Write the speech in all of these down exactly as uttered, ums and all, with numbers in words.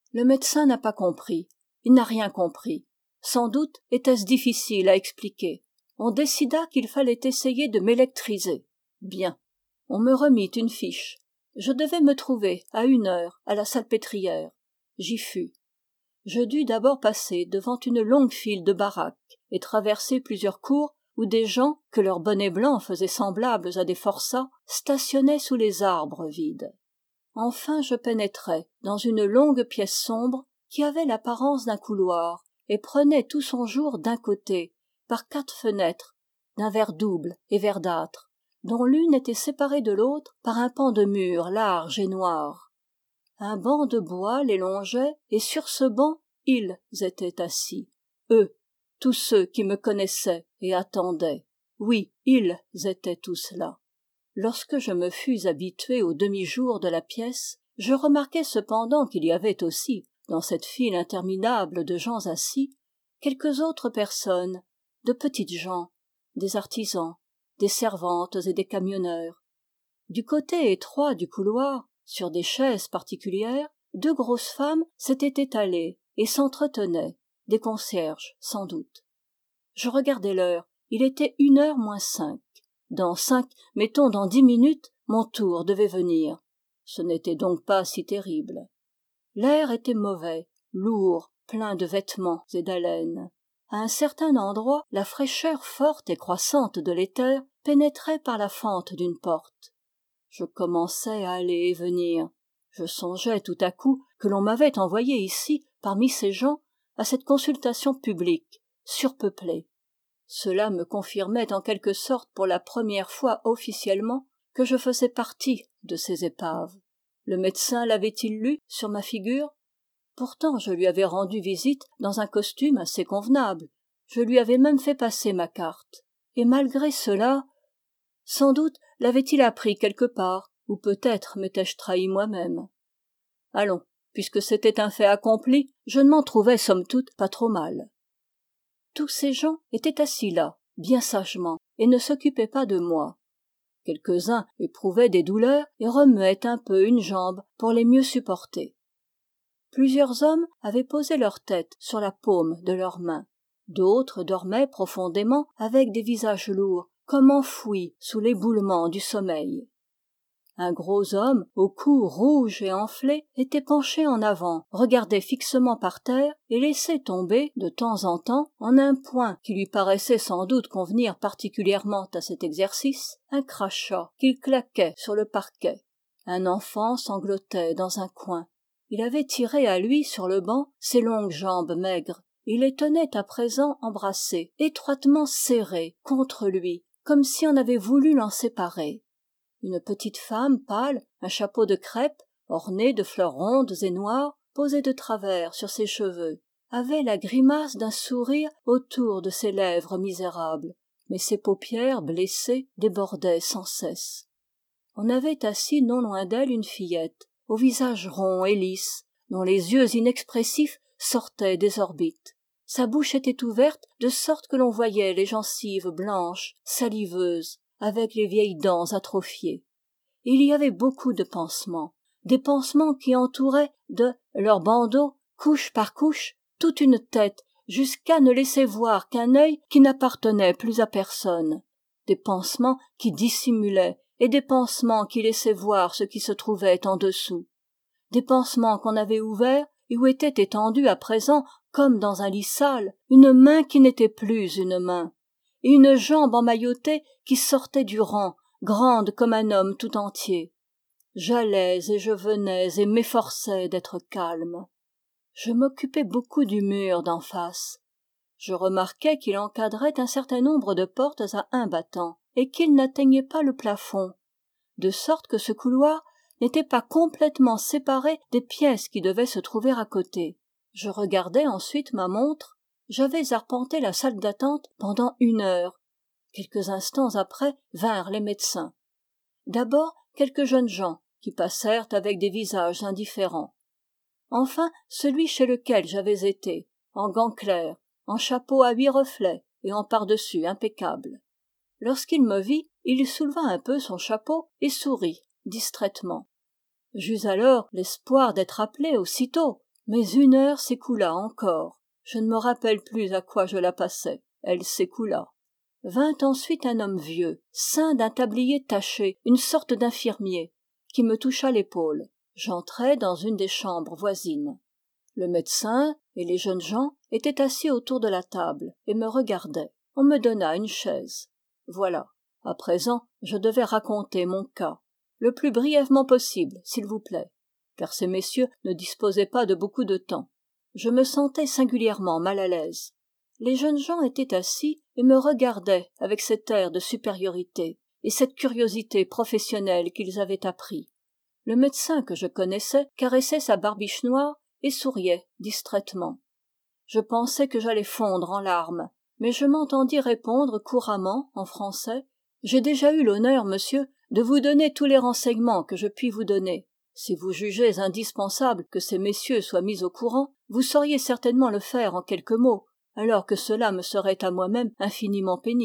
Le médecin n'a pas compris. Il n'a rien compris. Sans doute était-ce difficile à expliquer. On décida qu'il fallait essayer de m'électriser. Bien. On me remit une fiche. Je devais me trouver à une heure à la Salpêtrière. J'y fus. Je dus d'abord passer devant une longue file de baraques et traverser plusieurs cours où des gens, que leurs bonnets blancs faisaient semblables à des forçats, stationnaient sous les arbres vides. Enfin je pénétrai dans une longue pièce sombre qui avait l'apparence d'un couloir et prenait tout son jour d'un côté par quatre fenêtres d'un verre double et verdâtre, dont l'une était séparée de l'autre par un pan de mur large et noir. Un banc de bois les longeait et sur ce banc ils étaient assis, eux, tous ceux qui me connaissaient et attendaient. Oui, ils étaient tous là. Lorsque je me fus habitué au demi-jour de la pièce, je remarquai cependant qu'il y avait aussi, dans cette file interminable de gens assis, quelques autres personnes, de petites gens, des artisans, des servantes et des camionneurs. Du côté étroit du couloir, sur des chaises particulières, deux grosses femmes s'étaient étalées et s'entretenaient, des concierges sans doute. Je regardai l'heure, il était une heure moins cinq. Dans cinq, mettons dans dix minutes, mon tour devait venir. Ce n'était donc pas si terrible. L'air était mauvais, lourd, plein de vêtements et d'haleine. À un certain endroit, la fraîcheur forte et croissante de l'éther pénétrait par la fente d'une porte. Je commençais à aller et venir. Je songeais tout à coup que l'on m'avait envoyé ici, parmi ces gens, à cette consultation publique, surpeuplée. Cela me confirmait en quelque sorte pour la première fois officiellement que je faisais partie de ces épaves. Le médecin l'avait-il lu sur ma figure? Pourtant je lui avais rendu visite dans un costume assez convenable. Je lui avais même fait passer ma carte. Et malgré cela, sans doute l'avait-il appris quelque part, ou peut-être m'étais-je trahi moi-même. Allons, puisque c'était un fait accompli, je ne m'en trouvais somme toute pas trop mal. Tous ces gens étaient assis là, bien sagement, et ne s'occupaient pas de moi. Quelques-uns éprouvaient des douleurs et remuaient un peu une jambe pour les mieux supporter. Plusieurs hommes avaient posé leur tête sur la paume de leurs mains. D'autres dormaient profondément avec des visages lourds, comme enfouis sous l'éboulement du sommeil. Un gros homme, au cou rouge et enflé, était penché en avant, regardait fixement par terre et laissait tomber, de temps en temps, en un point qui lui paraissait sans doute convenir particulièrement à cet exercice, un crachat qu'il claquait sur le parquet. Un enfant sanglotait dans un coin. Il avait tiré à lui sur le banc ses longues jambes maigres. Il les tenait à présent embrassées, étroitement serrées contre lui, comme si on avait voulu l'en séparer. Une petite femme pâle, un chapeau de crêpe, orné de fleurs rondes et noires, posé de travers sur ses cheveux, avait la grimace d'un sourire autour de ses lèvres misérables, mais ses paupières blessées débordaient sans cesse. On avait assis non loin d'elle une fillette, au visage rond et lisse, dont les yeux inexpressifs sortaient des orbites. Sa bouche était ouverte de sorte que l'on voyait les gencives blanches, saliveuses, avec les vieilles dents atrophiées. Et il y avait beaucoup de pansements, des pansements qui entouraient de leurs bandeaux, couche par couche, toute une tête, jusqu'à ne laisser voir qu'un œil qui n'appartenait plus à personne. Des pansements qui dissimulaient, et des pansements qui laissaient voir ce qui se trouvait en dessous. Des pansements qu'on avait ouverts, et où était étendue à présent, comme dans un lit sale, une main qui n'était plus une main, et une jambe emmaillotée qui sortait du rang, grande comme un homme tout entier. J'allais et je venais et m'efforçais d'être calme. Je m'occupais beaucoup du mur d'en face. Je remarquai qu'il encadrait un certain nombre de portes à un battant, et qu'il n'atteignait pas le plafond, de sorte que ce couloir n'était pas complètement séparé des pièces qui devaient se trouver à côté. Je regardai ensuite ma montre. J'avais arpenté la salle d'attente pendant une heure. Quelques instants après vinrent les médecins. D'abord quelques jeunes gens qui passèrent avec des visages indifférents. Enfin celui chez lequel j'avais été, en gants clairs, en chapeau à huit reflets et en pardessus impeccable. Lorsqu'il me vit, il souleva un peu son chapeau et sourit distraitement. J'eus alors l'espoir d'être appelé aussitôt, Mais une heure s'écoula encore. Je ne me rappelle plus à quoi je la passais. Elle s'écoula. Vint ensuite un homme vieux, ceint d'un tablier taché, une sorte d'infirmier, qui me toucha l'épaule. J'entrai dans une des chambres voisines. Le médecin et les jeunes gens étaient assis autour de la table et me regardaient. On me donna une chaise. Voilà. À présent, je devais raconter mon cas. Le plus brièvement possible, s'il vous plaît, car ces messieurs ne disposaient pas de beaucoup de temps. Je me sentais singulièrement mal à l'aise. Les jeunes gens étaient assis et me regardaient avec cet air de supériorité et cette curiosité professionnelle qu'ils avaient appris. Le médecin que je connaissais caressait sa barbiche noire et souriait distraitement. Je pensais que j'allais fondre en larmes, mais je m'entendis répondre couramment, en français, « J'ai déjà eu l'honneur, monsieur, de vous donner tous les renseignements que je puis vous donner. Si vous jugez indispensable que ces messieurs soient mis au courant, vous sauriez certainement le faire en quelques mots, alors que cela me serait à moi-même infiniment pénible. »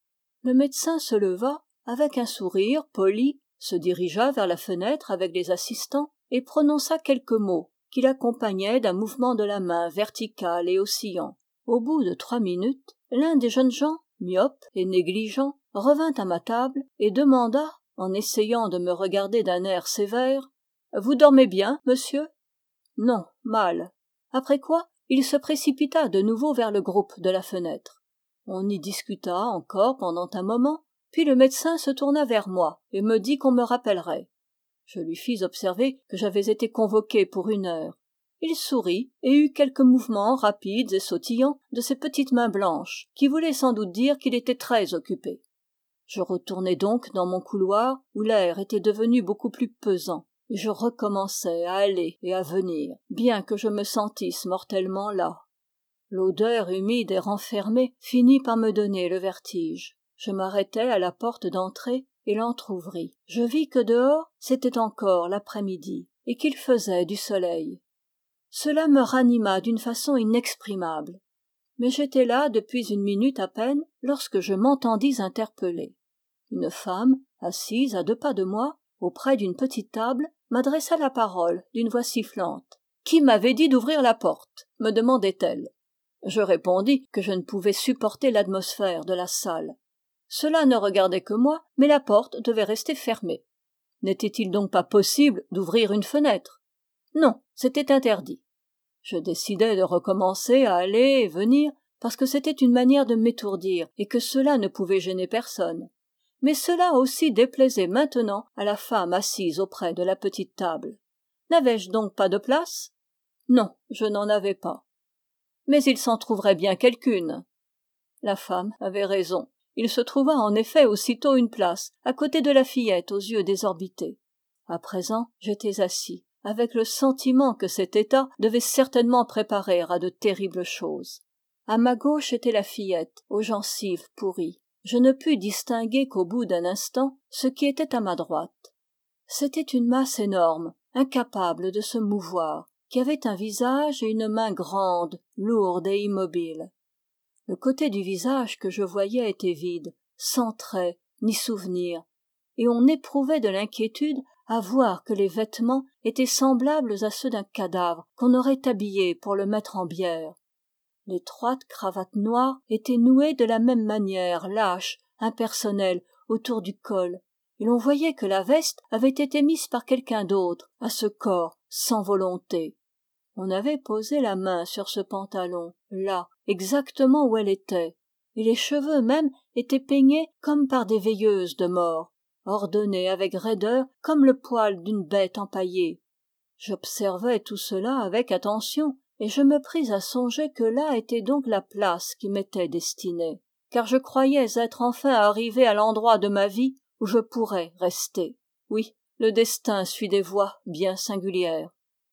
Le médecin se leva, avec un sourire poli, se dirigea vers la fenêtre avec les assistants et prononça quelques mots qu'il accompagnait d'un mouvement de la main vertical et oscillant. Au bout de trois minutes, l'un des jeunes gens, myope et négligent, revint à ma table et demanda, en essayant de me regarder d'un air sévère, « Vous dormez bien, monsieur ?»« Non, mal. » Après quoi, il se précipita de nouveau vers le groupe de la fenêtre. On y discuta encore pendant un moment, puis le médecin se tourna vers moi et me dit qu'on me rappellerait. Je lui fis observer que j'avais été convoqué pour une heure. Il sourit et eut quelques mouvements rapides et sautillants de ses petites mains blanches, qui voulaient sans doute dire qu'il était très occupé. Je retournai donc dans mon couloir où l'air était devenu beaucoup plus pesant, et je recommençai à aller et à venir, bien que je me sentisse mortellement las. L'odeur humide et renfermée finit par me donner le vertige. Je m'arrêtai à la porte d'entrée et l'entr'ouvris. Je vis que dehors, c'était encore l'après-midi, et qu'il faisait du soleil. Cela me ranima d'une façon inexprimable. Mais j'étais là depuis une minute à peine lorsque je m'entendis interpeller. Une femme, assise à deux pas de moi, auprès d'une petite table, m'adressa la parole d'une voix sifflante. « Qui m'avait dit d'ouvrir la porte ?» me demandait-elle. Je répondis que je ne pouvais supporter l'atmosphère de la salle. Cela ne regardait que moi, mais la porte devait rester fermée. N'était-il donc pas possible d'ouvrir une fenêtre? Non, c'était interdit. Je décidai de recommencer à aller et venir, parce que c'était une manière de m'étourdir et que cela ne pouvait gêner personne. Mais cela aussi déplaisait maintenant à la femme assise auprès de la petite table. N'avais-je donc pas de place? Non, je n'en avais pas. Mais il s'en trouverait bien quelqu'une. La femme avait raison. Il se trouva en effet aussitôt une place, à côté de la fillette aux yeux désorbités. À présent, j'étais assis, avec le sentiment que cet état devait certainement préparer à de terribles choses. À ma gauche était la fillette, aux gencives pourries. Je ne pus distinguer qu'au bout d'un instant ce qui était à ma droite. C'était une masse énorme, incapable de se mouvoir, qui avait un visage et une main grande, lourde et immobile. Le côté du visage que je voyais était vide, sans traits ni souvenirs, et on éprouvait de l'inquiétude à voir que les vêtements étaient semblables à ceux d'un cadavre qu'on aurait habillé pour le mettre en bière. L'étroite cravate noire était nouée de la même manière, lâche, impersonnelle, autour du col, et l'on voyait que la veste avait été mise par quelqu'un d'autre à ce corps sans volonté. On avait posé la main sur ce pantalon, là, exactement où elle était, et les cheveux même étaient peignés comme par des veilleuses de mort, ordonnés avec raideur comme le poil d'une bête empaillée. J'observai tout cela avec attention, et je me pris à songer que là était donc la place qui m'était destinée, car je croyais être enfin arrivé à l'endroit de ma vie où je pourrais rester. Oui, le destin suit des voies bien singulières.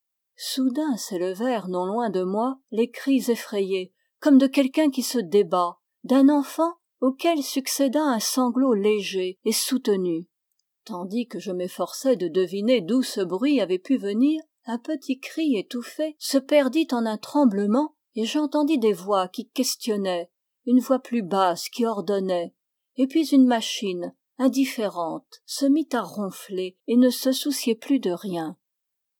Soudain s'élevèrent non loin de moi les cris effrayés, comme de quelqu'un qui se débat, d'un enfant auquel succéda un sanglot léger et soutenu. Tandis que je m'efforçais de deviner d'où ce bruit avait pu venir, un petit cri étouffé se perdit en un tremblement et j'entendis des voix qui questionnaient, une voix plus basse qui ordonnait, et puis une machine, indifférente, se mit à ronfler et ne se souciait plus de rien.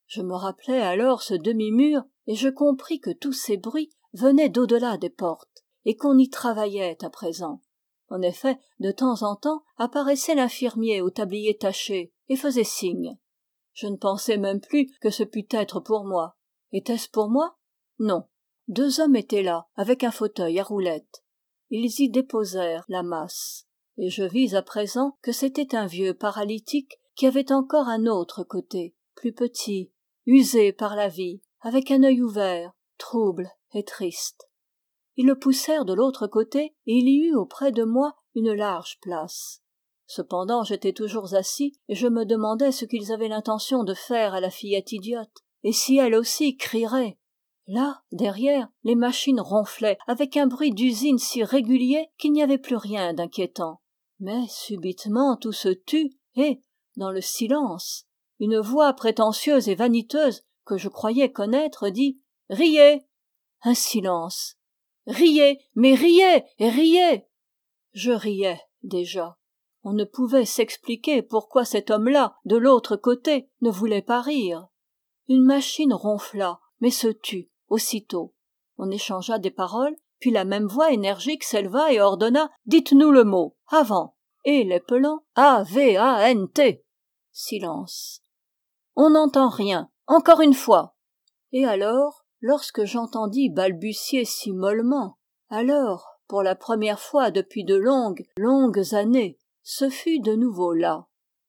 Je me rappelai alors ce demi-mur et je compris que tous ces bruits venaient d'au-delà des portes et qu'on y travaillait à présent. En effet, de temps en temps apparaissait l'infirmier au tablier taché et faisait signe. Je ne pensais même plus que ce pût être pour moi. Était-ce pour moi? Non. Deux hommes étaient là, avec un fauteuil à roulettes. Ils y déposèrent la masse. Et je vis à présent que c'était un vieux paralytique qui avait encore un autre côté, plus petit, usé par la vie, avec un œil ouvert, trouble et triste. Ils le poussèrent de l'autre côté et il y eut auprès de moi une large place. Cependant j'étais toujours assis et je me demandais ce qu'ils avaient l'intention de faire à la fillette idiote, et si elle aussi crierait. Là, derrière, les machines ronflaient avec un bruit d'usine si régulier qu'il n'y avait plus rien d'inquiétant. Mais subitement tout se tut et, dans le silence, une voix prétentieuse et vaniteuse que je croyais connaître dit « Riez !» Un silence. « Riez, mais riez et riez !» Je riais déjà. On ne pouvait s'expliquer pourquoi cet homme-là, de l'autre côté, ne voulait pas rire. Une machine ronfla, mais se tut aussitôt. On échangea des paroles, puis la même voix énergique s'éleva et ordonna « Dites-nous le mot, avant !» Et l'épelant « A V A N T !» Silence. « On n'entend rien. Encore une fois !» Et alors, lorsque j'entendis balbutier si mollement, alors, pour la première fois depuis de longues, longues années, ce fut de nouveau là.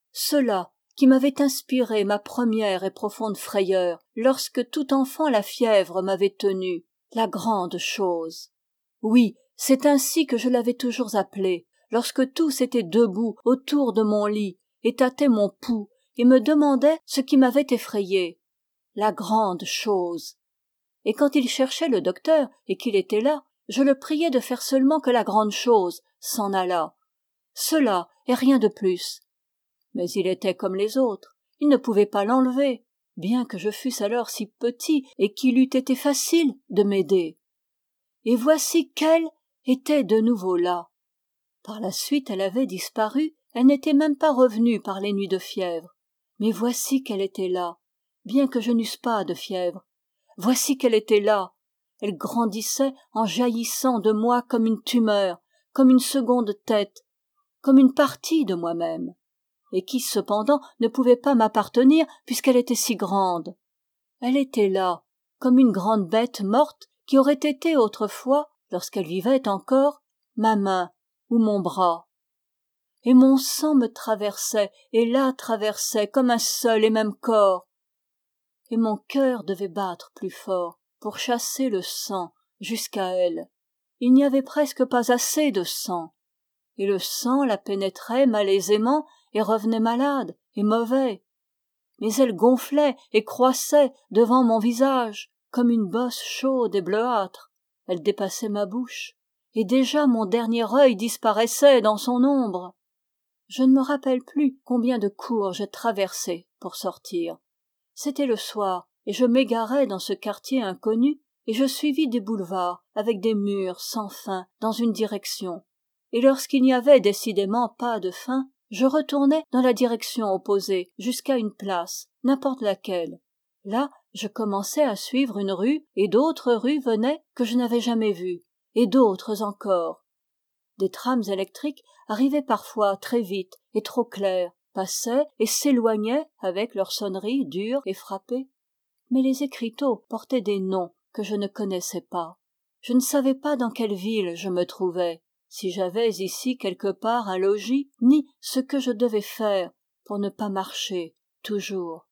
Cela qui m'avait inspiré ma première et profonde frayeur lorsque tout enfant la fièvre m'avait tenu, la grande chose. Oui, c'est ainsi que je l'avais toujours appelée, lorsque tous étaient debout autour de mon lit et tâtaient mon pouls et me demandaient ce qui m'avait effrayé. La grande chose. Et quand il cherchait le docteur et qu'il était là, je le priais de faire seulement que la grande chose s'en allât. Cela et rien de plus. Mais il était comme les autres, il ne pouvait pas l'enlever, bien que je fusse alors si petit et qu'il eût été facile de m'aider. Et voici qu'elle était de nouveau là. Par la suite elle avait disparu, elle n'était même pas revenue par les nuits de fièvre. Mais voici qu'elle était là, bien que je n'eusse pas de fièvre. Voici qu'elle était là. Elle grandissait en jaillissant de moi comme une tumeur, comme une seconde tête, comme une partie de moi-même, et qui cependant ne pouvait pas m'appartenir puisqu'elle était si grande. Elle était là, comme une grande bête morte qui aurait été autrefois, lorsqu'elle vivait encore, ma main ou mon bras. Et mon sang me traversait et la traversait comme un seul et même corps. Et mon cœur devait battre plus fort pour chasser le sang jusqu'à elle. Il n'y avait presque pas assez de sang. Et le sang la pénétrait malaisément et revenait malade et mauvais. Mais elle gonflait et croissait devant mon visage comme une bosse chaude et bleuâtre. Elle dépassait ma bouche et déjà mon dernier œil disparaissait dans son ombre. Je ne me rappelle plus combien de cours j'ai traversé pour sortir. C'était le soir et je m'égarais dans ce quartier inconnu et je suivis des boulevards avec des murs sans fin dans une direction. Et lorsqu'il n'y avait décidément pas de fin, je retournais dans la direction opposée jusqu'à une place, n'importe laquelle. Là, je commençais à suivre une rue et d'autres rues venaient que je n'avais jamais vues, et d'autres encore. Des trams électriques arrivaient parfois très vite et trop clairs, passaient et s'éloignaient avec leur sonnerie dure et frappée. Mais les écriteaux portaient des noms que je ne connaissais pas. Je ne savais pas dans quelle ville je me trouvais, si j'avais ici quelque part un logis, ni ce que je devais faire pour ne pas marcher toujours.